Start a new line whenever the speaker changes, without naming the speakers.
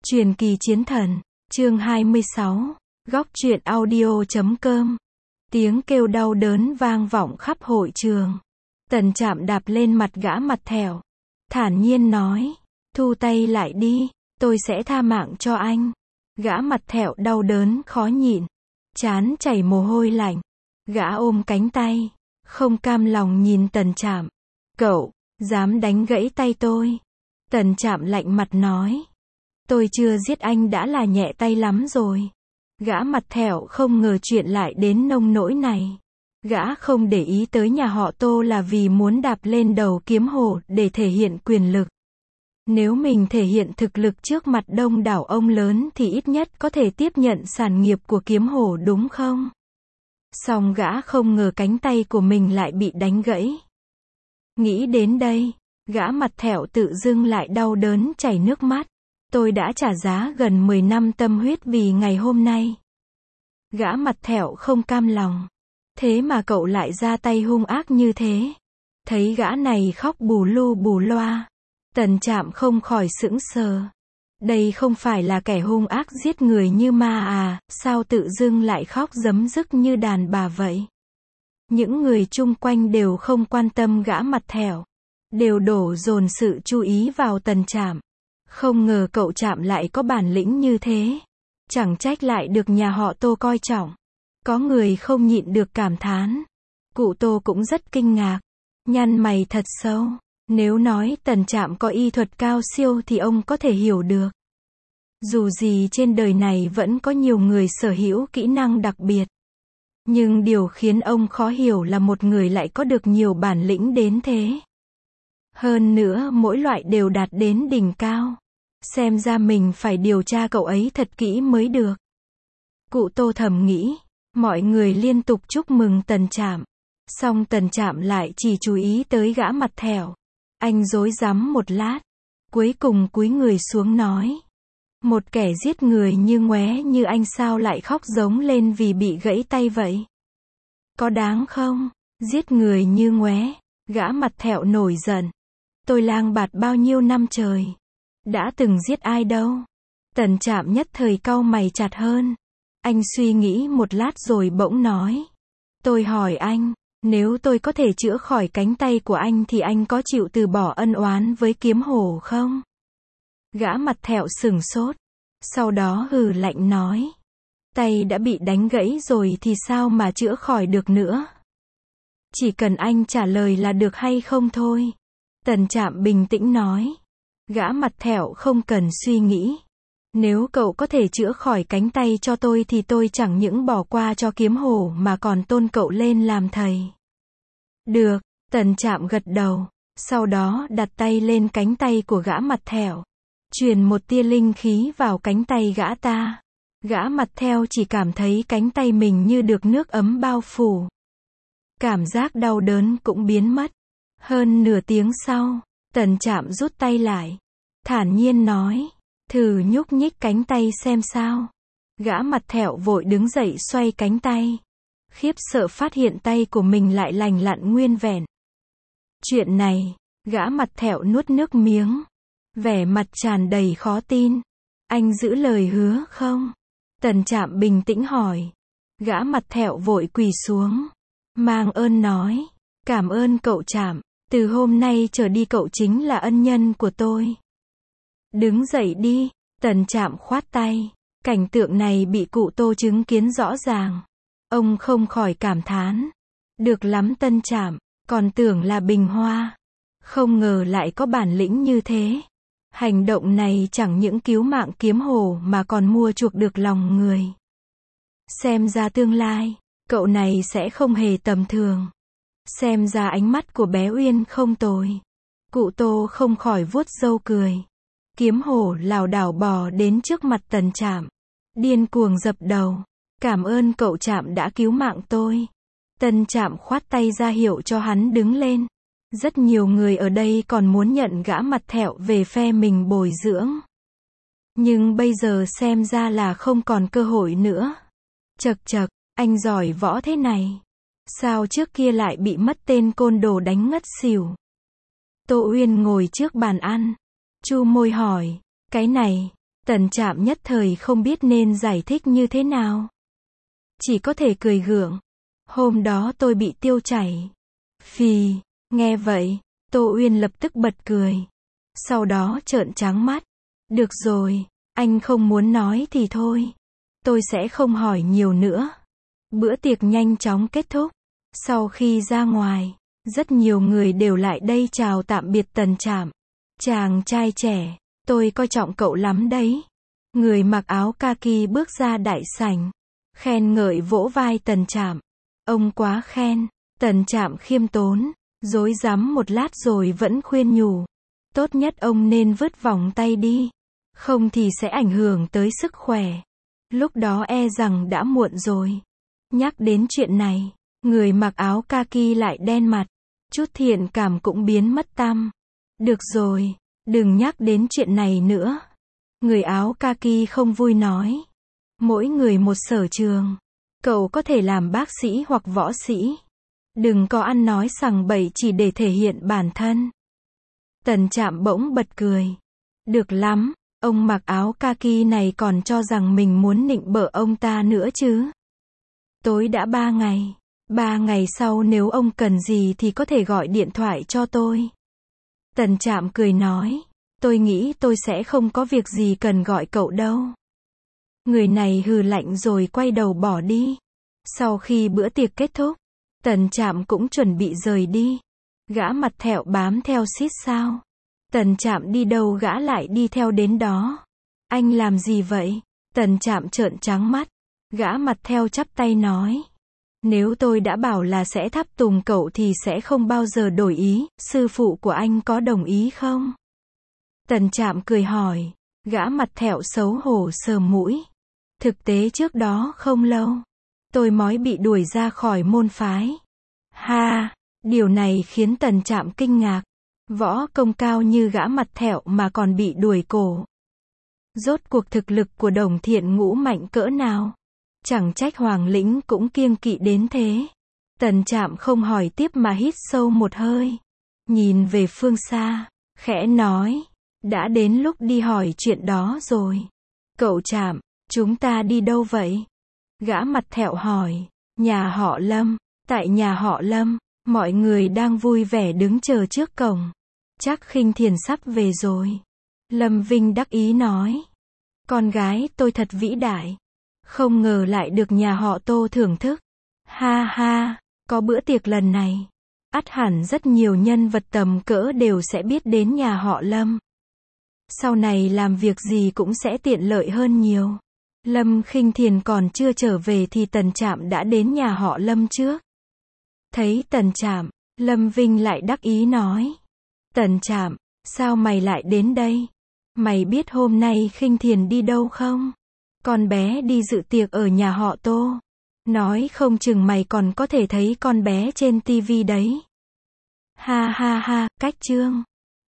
Truyền kỳ chiến thần, chương 26, góc truyện audio.com. Tiếng kêu đau đớn vang vọng khắp hội trường. Tần Trạm đạp lên mặt gã mặt thẻo, thản nhiên nói, thu tay lại đi, tôi sẽ tha mạng cho anh. Gã mặt thẹo đau đớn khó nhịn, trán chảy mồ hôi lạnh. Gã ôm cánh tay, không cam lòng nhìn Tần Trạm. Cậu, dám đánh gãy tay tôi. Tần Trạm lạnh mặt nói, tôi chưa giết anh đã là nhẹ tay lắm rồi. Gã mặt thẹo không ngờ chuyện lại đến nông nỗi này. Gã không để ý tới nhà họ Tô là vì muốn đạp lên đầu kiếm hổ để thể hiện quyền lực. Nếu mình thể hiện thực lực trước mặt đông đảo ông lớn thì ít nhất có thể tiếp nhận sản nghiệp của kiếm hổ đúng không? Song gã không ngờ cánh tay của mình lại bị đánh gãy. Nghĩ đến đây, gã mặt thẹo tự dưng lại đau đớn chảy nước mắt. Tôi đã trả giá gần 10 năm tâm huyết vì ngày hôm nay. Gã mặt thẹo không cam lòng. Thế mà cậu lại ra tay hung ác như thế. Thấy gã này khóc bù lu bù loa, Tần Trạm không khỏi sững sờ. Đây không phải là kẻ hung ác giết người như ma à, sao tự dưng lại khóc rấm rức như đàn bà vậy? Những người chung quanh đều không quan tâm gã mặt thẹo, đều đổ dồn sự chú ý vào Tần Trạm. Không ngờ cậu Trạm lại có bản lĩnh như thế. Chẳng trách lại được nhà họ Tô coi trọng. Có người không nhịn được cảm thán. Cụ Tô cũng rất kinh ngạc, nhăn mày thật sâu. Nếu nói Tần Trạm có y thuật cao siêu thì ông có thể hiểu được. Dù gì trên đời này vẫn có nhiều người sở hữu kỹ năng đặc biệt. Nhưng điều khiến ông khó hiểu là một người lại có được nhiều bản lĩnh đến thế. Hơn nữa mỗi loại đều đạt đến đỉnh cao. Xem ra mình phải điều tra cậu ấy thật kỹ mới được. Cụ Tô thầm nghĩ. Mọi người liên tục chúc mừng Tần Trạm. Song Tần Trạm lại chỉ chú ý tới gã mặt thẹo. Anh rối rắm một lát. Cuối cùng cúi người xuống nói. Một kẻ giết người như ngoé như anh sao lại khóc giống lên vì bị gãy tay vậy? Có đáng không? Giết người như ngoé. Gã mặt thẹo nổi giận. Tôi lang bạt bao nhiêu năm trời. Đã từng giết ai đâu? Tần Trạm nhất thời cau mày chặt hơn. Anh suy nghĩ một lát rồi bỗng nói. Tôi hỏi anh, nếu tôi có thể chữa khỏi cánh tay của anh thì anh có chịu từ bỏ ân oán với kiếm hổ không? Gã mặt thẹo sửng sốt. Sau đó hừ lạnh nói. Tay đã bị đánh gãy rồi thì sao mà chữa khỏi được nữa? Chỉ cần anh trả lời là được hay không thôi. Tần Trạm bình tĩnh nói. Gã mặt thẹo không cần suy nghĩ. Nếu cậu có thể chữa khỏi cánh tay cho tôi thì tôi chẳng những bỏ qua cho kiếm hổ mà còn tôn cậu lên làm thầy. Được, Tần Trạm gật đầu. Sau đó đặt tay lên cánh tay của gã mặt thẹo. Truyền một tia linh khí vào cánh tay gã ta. Gã mặt thẹo chỉ cảm thấy cánh tay mình như được nước ấm bao phủ. Cảm giác đau đớn cũng biến mất. Hơn nửa tiếng sau, Tần Trạm rút tay lại. Thản nhiên nói. Thử nhúc nhích cánh tay xem sao. Gã mặt thẹo vội đứng dậy xoay cánh tay. Khiếp sợ phát hiện tay của mình lại lành lặn nguyên vẹn. Chuyện này, gã mặt thẹo nuốt nước miếng. Vẻ mặt tràn đầy khó tin. Anh giữ lời hứa không? Tần Trạm bình tĩnh hỏi. Gã mặt thẹo vội quỳ xuống. Mang ơn nói. Cảm ơn cậu Trạm. Từ hôm nay trở đi cậu chính là ân nhân của tôi. Đứng dậy đi. Tần Trạm khoát tay. Cảnh tượng này bị cụ Tô chứng kiến rõ ràng. Ông không khỏi cảm thán. Được lắm Tần Trạm. Còn tưởng là bình hoa. Không ngờ lại có bản lĩnh như thế. Hành động này chẳng những cứu mạng kiếm hổ mà còn mua chuộc được lòng người. Xem ra tương lai, cậu này sẽ không hề tầm thường. Xem ra ánh mắt của bé Uyên không tồi. Cụ Tô không khỏi vuốt râu cười. Kiếm hổ lảo đảo bò đến trước mặt Tần Trạm. Điên cuồng dập đầu. Cảm ơn cậu Trạm đã cứu mạng tôi. Tần Trạm khoát tay ra hiệu cho hắn đứng lên. Rất nhiều người ở đây còn muốn nhận gã mặt thẹo về phe mình bồi dưỡng. Nhưng bây giờ xem ra là không còn cơ hội nữa. Chậc chậc, anh giỏi võ thế này. Sao trước kia lại bị mất tên côn đồ đánh ngất xỉu? Tô Uyên ngồi trước bàn ăn. Chu môi hỏi. Cái này, Tần Trạm nhất thời không biết nên giải thích như thế nào. Chỉ có thể cười gượng. Hôm đó tôi bị tiêu chảy. Phì, nghe vậy, Tô Uyên lập tức bật cười. Sau đó trợn trắng mắt. Được rồi, anh không muốn nói thì thôi. Tôi sẽ không hỏi nhiều nữa. Bữa tiệc nhanh chóng kết thúc. Sau khi ra ngoài, rất nhiều người đều lại đây chào tạm biệt Tần Trạm. Chàng trai trẻ, tôi coi trọng cậu lắm đấy. Người mặc áo kaki bước ra đại sảnh, khen ngợi vỗ vai Tần Trạm. Ông quá khen. Tần Trạm khiêm tốn, rối rắm một lát rồi vẫn khuyên nhủ. Tốt nhất ông nên vứt vòng tay đi. Không thì sẽ ảnh hưởng tới sức khỏe. Lúc đó e rằng đã muộn rồi. Nhắc đến chuyện này, người mặc áo kaki lại đen mặt. Chút thiện cảm cũng biến mất tăm. Được rồi, đừng nhắc đến chuyện này nữa. Người áo kaki không vui nói. Mỗi người một sở trường. Cậu có thể làm bác sĩ hoặc võ sĩ. Đừng có ăn nói sằng bậy chỉ để thể hiện bản thân. Tần Trạm bỗng bật cười. Được lắm, ông mặc áo kaki này còn cho rằng mình muốn nịnh bợ ông ta nữa chứ. Tối đã 3 ngày. 3 ngày sau nếu ông cần gì thì có thể gọi điện thoại cho tôi. Tần Trạm cười nói. Tôi nghĩ tôi sẽ không có việc gì cần gọi cậu đâu. Người này hừ lạnh rồi quay đầu bỏ đi. Sau khi bữa tiệc kết thúc, Tần Trạm cũng chuẩn bị rời đi. Gã mặt thẹo bám theo xít sao. Tần Trạm đi đâu gã lại đi theo đến đó. Anh làm gì vậy? Tần Trạm trợn trắng mắt. Gã mặt theo chắp tay nói. Nếu tôi đã bảo là sẽ tháp tùng cậu thì sẽ không bao giờ đổi ý. Sư phụ của anh có đồng ý không? Tần Trạm cười hỏi. Gã mặt thẹo xấu hổ sờ mũi. Thực tế trước đó không lâu, tôi mói bị đuổi ra khỏi môn phái. Ha, điều này khiến Tần Trạm kinh ngạc. Võ công cao như gã mặt thẹo mà còn bị đuổi cổ. Rốt cuộc thực lực của Đồng Thiện Ngũ mạnh cỡ nào? Chẳng trách Hoàng Lĩnh cũng kiêng kỵ đến thế. Tần Trạm không hỏi tiếp mà hít sâu một hơi. Nhìn về phương xa, khẽ nói. Đã đến lúc đi hỏi chuyện đó rồi. Cậu Trạm, chúng ta đi đâu vậy? Gã mặt thẹo hỏi. Nhà họ Lâm. Tại nhà họ Lâm, mọi người đang vui vẻ đứng chờ trước cổng. Chắc Khinh Thiền sắp về rồi. Lâm Vinh đắc ý nói. Con gái tôi thật vĩ đại. Không ngờ lại được nhà họ Tô thưởng thức. Ha ha, có bữa tiệc lần này. Ắt hẳn rất nhiều nhân vật tầm cỡ đều sẽ biết đến nhà họ Lâm. Sau này làm việc gì cũng sẽ tiện lợi hơn nhiều. Lâm Khinh Thiền còn chưa trở về thì Tần Trạm đã đến nhà họ Lâm trước. Thấy Tần Trạm, Lâm Vinh lại đắc ý nói. Tần Trạm, sao mày lại đến đây? Mày biết hôm nay Khinh Thiền đi đâu không? Con bé đi dự tiệc ở nhà họ Tô. Nói không chừng mày còn có thể thấy con bé trên tivi đấy. Ha ha ha, cách chương.